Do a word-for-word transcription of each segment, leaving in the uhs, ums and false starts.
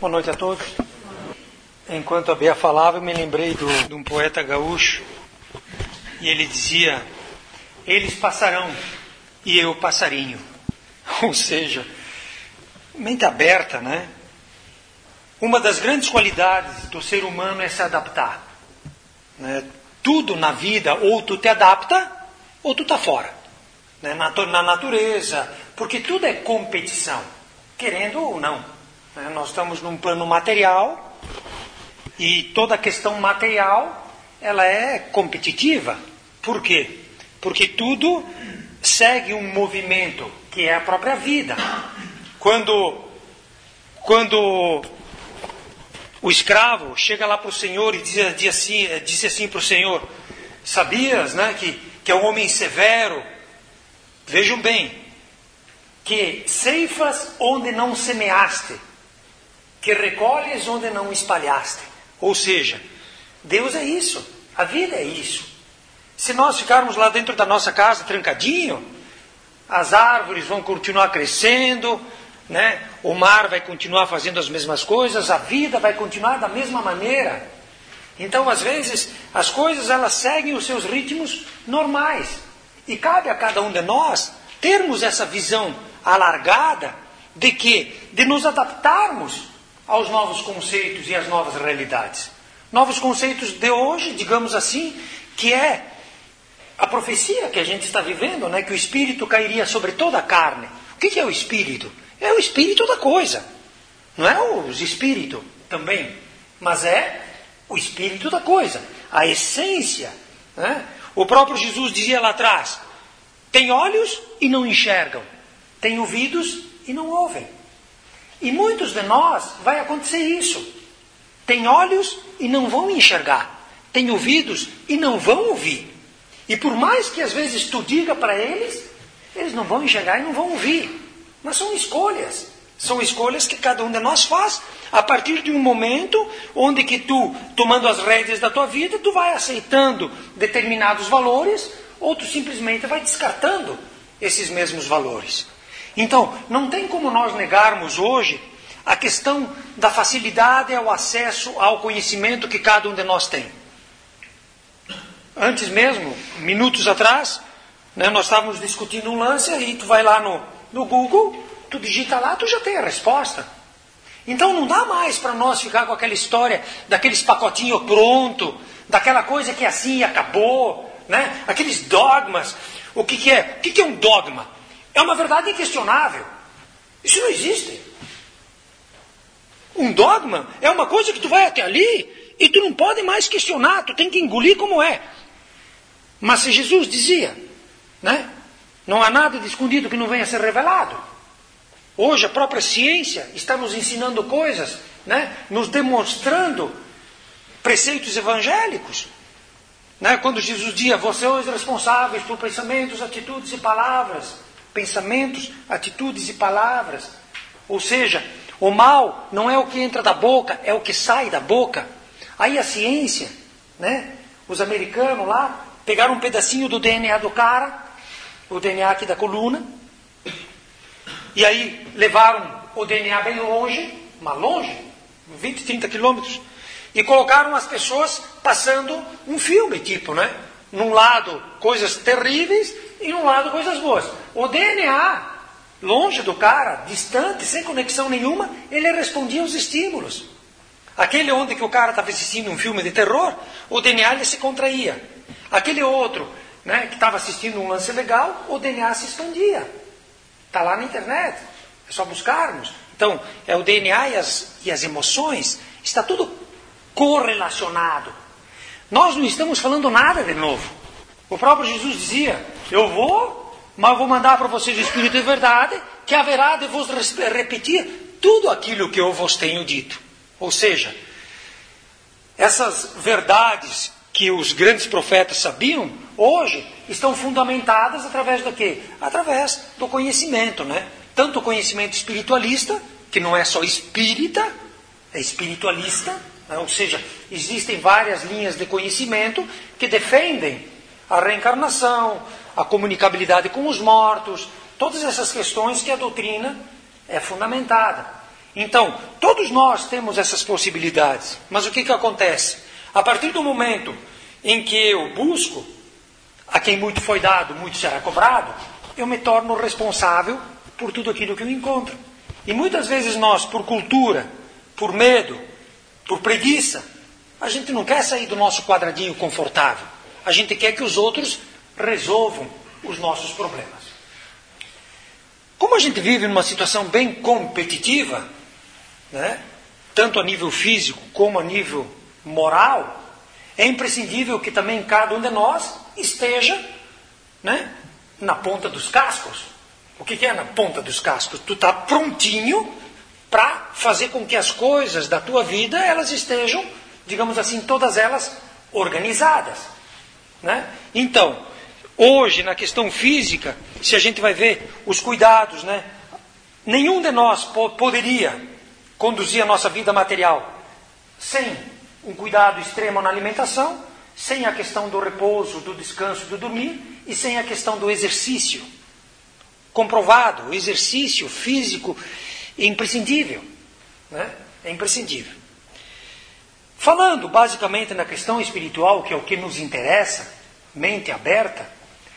Boa noite a todos. Enquanto a Bea falava, eu me lembrei do, de um poeta gaúcho. E ele dizia: eles passarão e eu passarinho. Ou seja, mente aberta, né? Uma das grandes qualidades do ser humano é se adaptar. Né? Tudo na vida, ou tu te adapta, ou tu tá fora. Né? Na, na natureza, porque tudo é competição, querendo ou não. Né? Nós estamos num plano material, e toda a questão material, ela é competitiva. Por quê? Porque tudo segue um movimento, que é a própria vida. Quando, quando o escravo chega lá para o Senhor e diz, diz assim, disse assim para o Senhor: sabias, né, que, que é um homem severo? Vejam bem, que ceifas onde não semeaste, que recolhes onde não espalhaste. Ou seja, Deus é isso, a vida é isso. Se nós ficarmos lá dentro da nossa casa trancadinho, as árvores vão continuar crescendo, né? O mar vai continuar fazendo as mesmas coisas, a vida vai continuar da mesma maneira. Então, às vezes, as coisas elas seguem os seus ritmos normais. E cabe a cada um de nós termos essa visão alargada de que? De nos adaptarmos aos novos conceitos e às novas realidades. Novos conceitos de hoje, digamos assim, que é a profecia que a gente está vivendo, né? Que o Espírito cairia sobre toda a carne. O que é o Espírito? É o Espírito da coisa. Não é o Espírito também, mas é o Espírito da coisa. A essência. Né? O próprio Jesus dizia lá atrás: tem olhos e não enxergam. Tem ouvidos e não ouvem. E muitos de nós vai acontecer isso. Tem olhos e não vão enxergar. Tem ouvidos e não vão ouvir. E por mais que às vezes tu diga para eles, eles não vão enxergar e não vão ouvir. Mas são escolhas. São escolhas que cada um de nós faz a partir de um momento onde que tu, tomando as rédeas da tua vida, tu vai aceitando determinados valores ou tu simplesmente vai descartando esses mesmos valores. Então, não tem como nós negarmos hoje a questão da facilidade ao acesso ao conhecimento que cada um de nós tem. Antes mesmo, minutos atrás, né, nós estávamos discutindo um lance, aí tu vai lá no, no Google, tu digita lá, tu já tem a resposta. Então não dá mais para nós ficar com aquela história daqueles pacotinhos pronto, daquela coisa que é assim e acabou, né? Aqueles dogmas. O que, que é? O que, que é um dogma? É uma verdade inquestionável. Isso não existe. Um dogma é uma coisa que tu vai até ali e tu não pode mais questionar, tu tem que engolir como é. Mas se Jesus dizia, né, não há nada de escondido que não venha a ser revelado. Hoje a própria ciência está nos ensinando coisas, né, nos demonstrando preceitos evangélicos. Né? Quando Jesus dizia: vocês são responsáveis por pensamentos, atitudes e palavras. Pensamentos, atitudes e palavras. Ou seja, o mal não é o que entra da boca, é o que sai da boca. Aí a ciência, né, os americanos lá, pegaram um pedacinho do D N A do cara, o D N A aqui da coluna, e aí levaram o D N A bem longe, mas longe, vinte, trinta quilômetros, e colocaram as pessoas passando um filme, tipo, né? Num lado coisas terríveis e num lado coisas boas. O D N A, longe do cara, distante, sem conexão nenhuma, ele respondia aos estímulos. Aquele onde que o cara estava assistindo um filme de terror, o D N A ele se contraía. Aquele outro, né, que estava assistindo um lance legal, o D N A se expandia. Está lá na internet, é só buscarmos. Então, é o D N A e as, e as emoções, está tudo correlacionado. Nós não estamos falando nada de novo. O próprio Jesus dizia: eu vou, mas eu vou mandar para vocês o Espírito de verdade, que haverá de vos repetir tudo aquilo que eu vos tenho dito. Ou seja, essas verdades que os grandes profetas sabiam, hoje estão fundamentadas através do quê? Através do conhecimento, né? Tanto o conhecimento espiritualista, que não é só espírita, é espiritualista, né? Ou seja, existem várias linhas de conhecimento que defendem a reencarnação, a comunicabilidade com os mortos, todas essas questões que a doutrina é fundamentada. Então, todos nós temos essas possibilidades. Mas o que, que acontece? A partir do momento em que eu busco, a quem muito foi dado, muito será cobrado, eu me torno responsável por tudo aquilo que eu encontro. E muitas vezes nós, por cultura, por medo, por preguiça, a gente não quer sair do nosso quadradinho confortável. A gente quer que os outros resolvam os nossos problemas. Como a gente vive numa situação bem competitiva, né, tanto a nível físico como a nível moral, é imprescindível que também cada um de nós esteja, né, na ponta dos cascos. O que, que é na ponta dos cascos? Tu está prontinho para fazer com que as coisas da tua vida elas estejam, digamos assim, todas elas organizadas. Né? Então, hoje, na questão física, se a gente vai ver os cuidados, né? Nenhum de nós po- poderia conduzir a nossa vida material sem um cuidado extremo na alimentação, sem a questão do repouso, do descanso, do dormir, e sem a questão do exercício. Comprovado, o exercício físico é imprescindível. Né? É imprescindível. Falando basicamente na questão espiritual, que é o que nos interessa, mente aberta,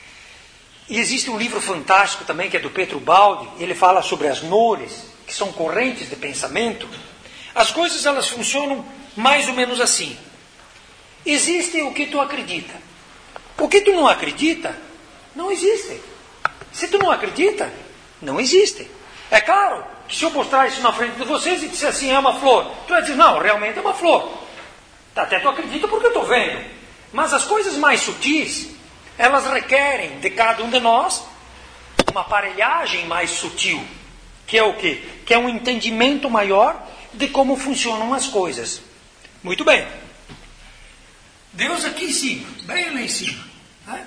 e existe um livro fantástico também, que é do Pietro Baldi, ele fala sobre as nores, que são correntes de pensamento. As coisas elas funcionam mais ou menos assim. Existe o que tu acredita. O que tu não acredita, não existe. Se tu não acredita, não existe. É claro que se eu mostrar isso na frente de vocês e disser assim, é uma flor, tu vai dizer, não, realmente é uma flor. Até tu acredita porque eu estou vendo. Mas as coisas mais sutis, elas requerem de cada um de nós uma aparelhagem mais sutil. Que é o quê? Que é um entendimento maior de como funcionam as coisas. Muito bem. Deus aqui em cima, bem lá em cima. Né?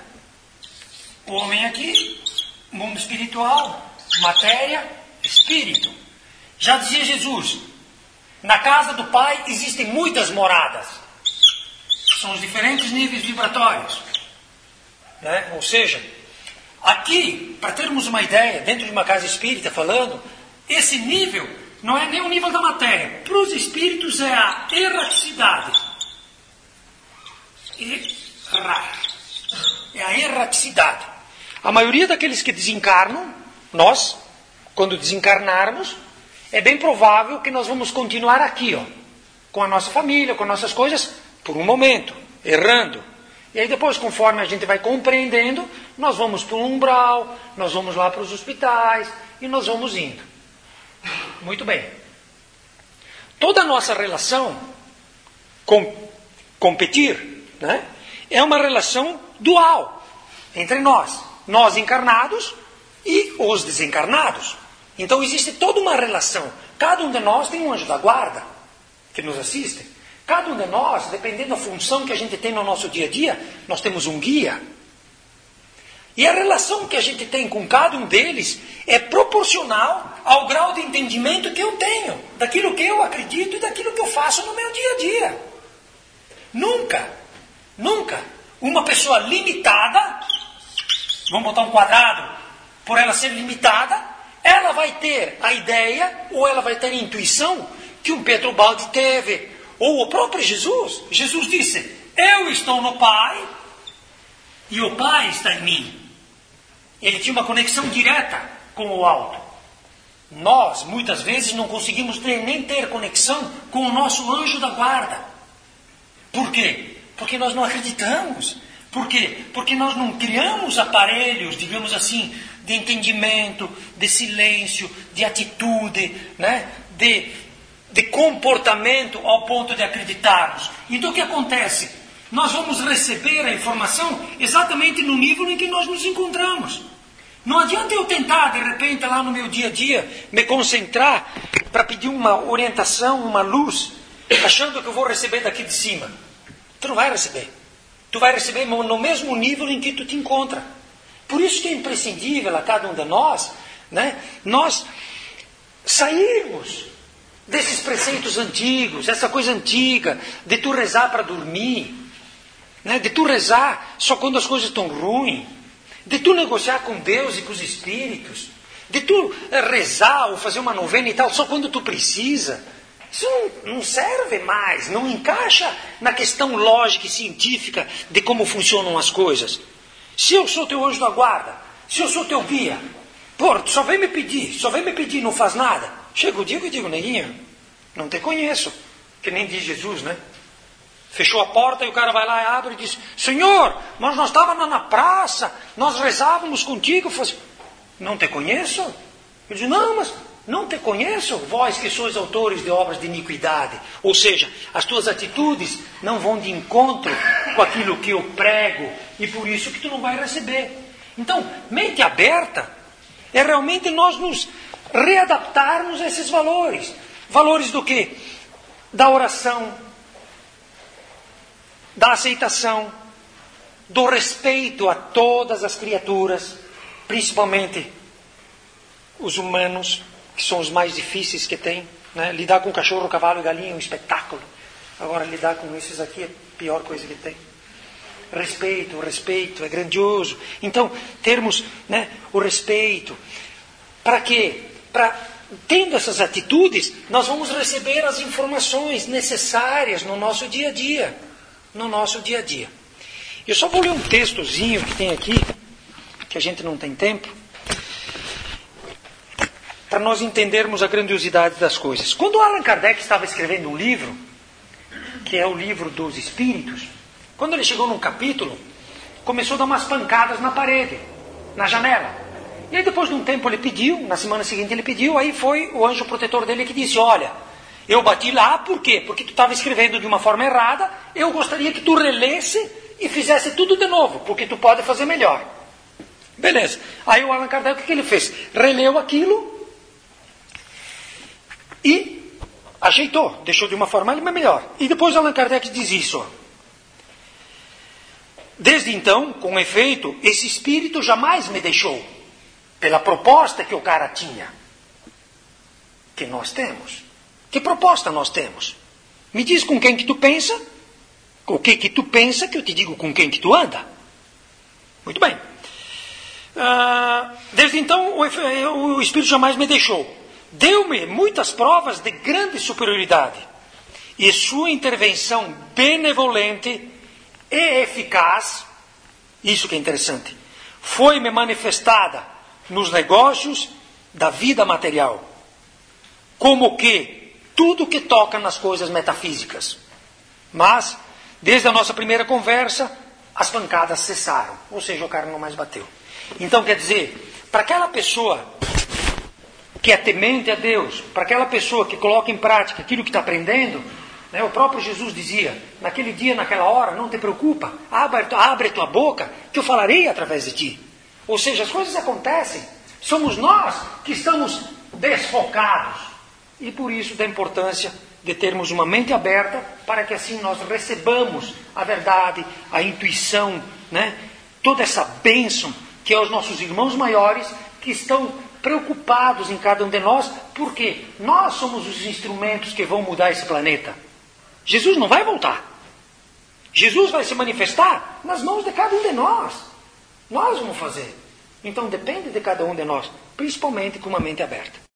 O homem aqui, mundo espiritual, matéria, espírito. Já dizia Jesus, na casa do Pai existem muitas moradas. São os diferentes níveis vibratórios. Né? Ou seja, aqui, para termos uma ideia, dentro de uma casa espírita falando, esse nível não é nem o nível da matéria. Para os espíritos é a erraticidade. Errar. É a erraticidade. A maioria daqueles que desencarnam, nós, quando desencarnarmos, é bem provável que nós vamos continuar aqui, ó, com a nossa família, com nossas coisas, por um momento, errando. E aí depois, conforme a gente vai compreendendo, nós vamos para o umbral, nós vamos lá para os hospitais, e nós vamos indo. Muito bem. Toda a nossa relação com competir, né, é uma relação dual entre nós, nós encarnados e os desencarnados. Então existe toda uma relação. Cada um de nós tem um anjo da guarda que nos assiste. Cada um de nós, dependendo da função que a gente tem no nosso dia a dia, nós temos um guia. E a relação que a gente tem com cada um deles é proporcional ao grau de entendimento que eu tenho, daquilo que eu acredito e daquilo que eu faço no meu dia a dia. Nunca, nunca, uma pessoa limitada, vamos botar um quadrado, por ela ser limitada, ela vai ter a ideia, ou ela vai ter a intuição, que um Pietro Baldi teve, ou o próprio Jesus. Jesus disse, eu estou no Pai, e o Pai está em mim. Ele tinha uma conexão direta com o alto. Nós, muitas vezes, não conseguimos ter, nem ter conexão com o nosso anjo da guarda. Por quê? Porque nós não acreditamos. Por quê? Porque nós não criamos aparelhos, digamos assim, de entendimento, de silêncio, de atitude, né? de, de comportamento ao ponto de acreditarmos. Então o que acontece? Nós vamos receber a informação exatamente no nível em que nós nos encontramos. Não adianta eu tentar, de repente, lá no meu dia a dia, me concentrar para pedir uma orientação, uma luz, achando que eu vou receber daqui de cima. Tu não vai receber. Tu vai receber no mesmo nível em que tu te encontra. Por isso que é imprescindível a cada um de nós, né, nós sairmos desses preceitos antigos, essa coisa antiga, de tu rezar para dormir, né, de tu rezar só quando as coisas estão ruins, de tu negociar com Deus e com os espíritos, de tu rezar ou fazer uma novena e tal, só quando tu precisa. Isso não, não serve mais, não encaixa na questão lógica e científica de como funcionam as coisas. Se eu sou teu anjo da guarda, se eu sou teu guia, pô, tu só vem me pedir, só vem me pedir e não faz nada. Chega o dia que eu digo, neguinho, não te conheço. Que nem diz Jesus, né? Fechou a porta e o cara vai lá e abre e diz, Senhor, mas nós estávamos na praça, nós rezávamos contigo. Fosse, não te conheço? Eu digo, não, mas não te conheço, vós que sois autores de obras de iniquidade. Ou seja, as tuas atitudes não vão de encontro com aquilo que eu prego e por isso que tu não vai receber. Então, mente aberta é realmente nós nos readaptarmos a esses valores. Valores do quê? Da oração, da aceitação, do respeito a todas as criaturas, principalmente os humanos, que são os mais difíceis que tem. Né? Lidar com cachorro, cavalo e galinha é um espetáculo. Agora, lidar com esses aqui é a pior coisa que tem. Respeito, o respeito é grandioso. Então, termos, né, o respeito. Para quê? Para, tendo essas atitudes, nós vamos receber as informações necessárias no nosso dia a dia. No nosso dia a dia. Eu só vou ler um textozinho que tem aqui, que a gente não tem tempo, para nós entendermos a grandiosidade das coisas. Quando Allan Kardec estava escrevendo um livro, que é o livro dos Espíritos, quando ele chegou num capítulo, começou a dar umas pancadas na parede, na janela. E aí depois de um tempo ele pediu, na semana seguinte ele pediu, aí foi o anjo protetor dele que disse, olha, eu bati lá, por quê? Porque tu estava escrevendo de uma forma errada, eu gostaria que tu relesse e fizesse tudo de novo, porque tu pode fazer melhor. Beleza. Aí o Allan Kardec, o que ele fez? Releu aquilo e ajeitou, deixou de uma forma melhor. E depois Allan Kardec diz isso. Ó. Desde então, com efeito, esse espírito jamais me deixou, pela proposta que o cara tinha, que nós temos. Que proposta nós temos? Me diz com quem que tu pensa, o que que tu pensa, que eu te digo com quem que tu anda. Muito bem. Uh, desde então, o, o Espírito jamais me deixou. Deu-me muitas provas de grande superioridade. E sua intervenção benevolente e eficaz, isso que é interessante, foi-me manifestada nos negócios da vida material. Como que tudo que toca nas coisas metafísicas. Mas, desde a nossa primeira conversa, as pancadas cessaram. Ou seja, o cara não mais bateu. Então, quer dizer, para aquela pessoa que é temente a Deus, para aquela pessoa que coloca em prática aquilo que está aprendendo, né, o próprio Jesus dizia, naquele dia, naquela hora, não te preocupa, abre, abre tua boca, que eu falarei através de ti. Ou seja, as coisas acontecem. Somos nós que estamos desfocados. E por isso da importância de termos uma mente aberta para que assim nós recebamos a verdade, a intuição, né? Toda essa bênção que é os nossos irmãos maiores que estão preocupados em cada um de nós, porque nós somos os instrumentos que vão mudar esse planeta. Jesus não vai voltar. Jesus vai se manifestar nas mãos de cada um de nós. Nós vamos fazer. Então depende de cada um de nós, principalmente com uma mente aberta.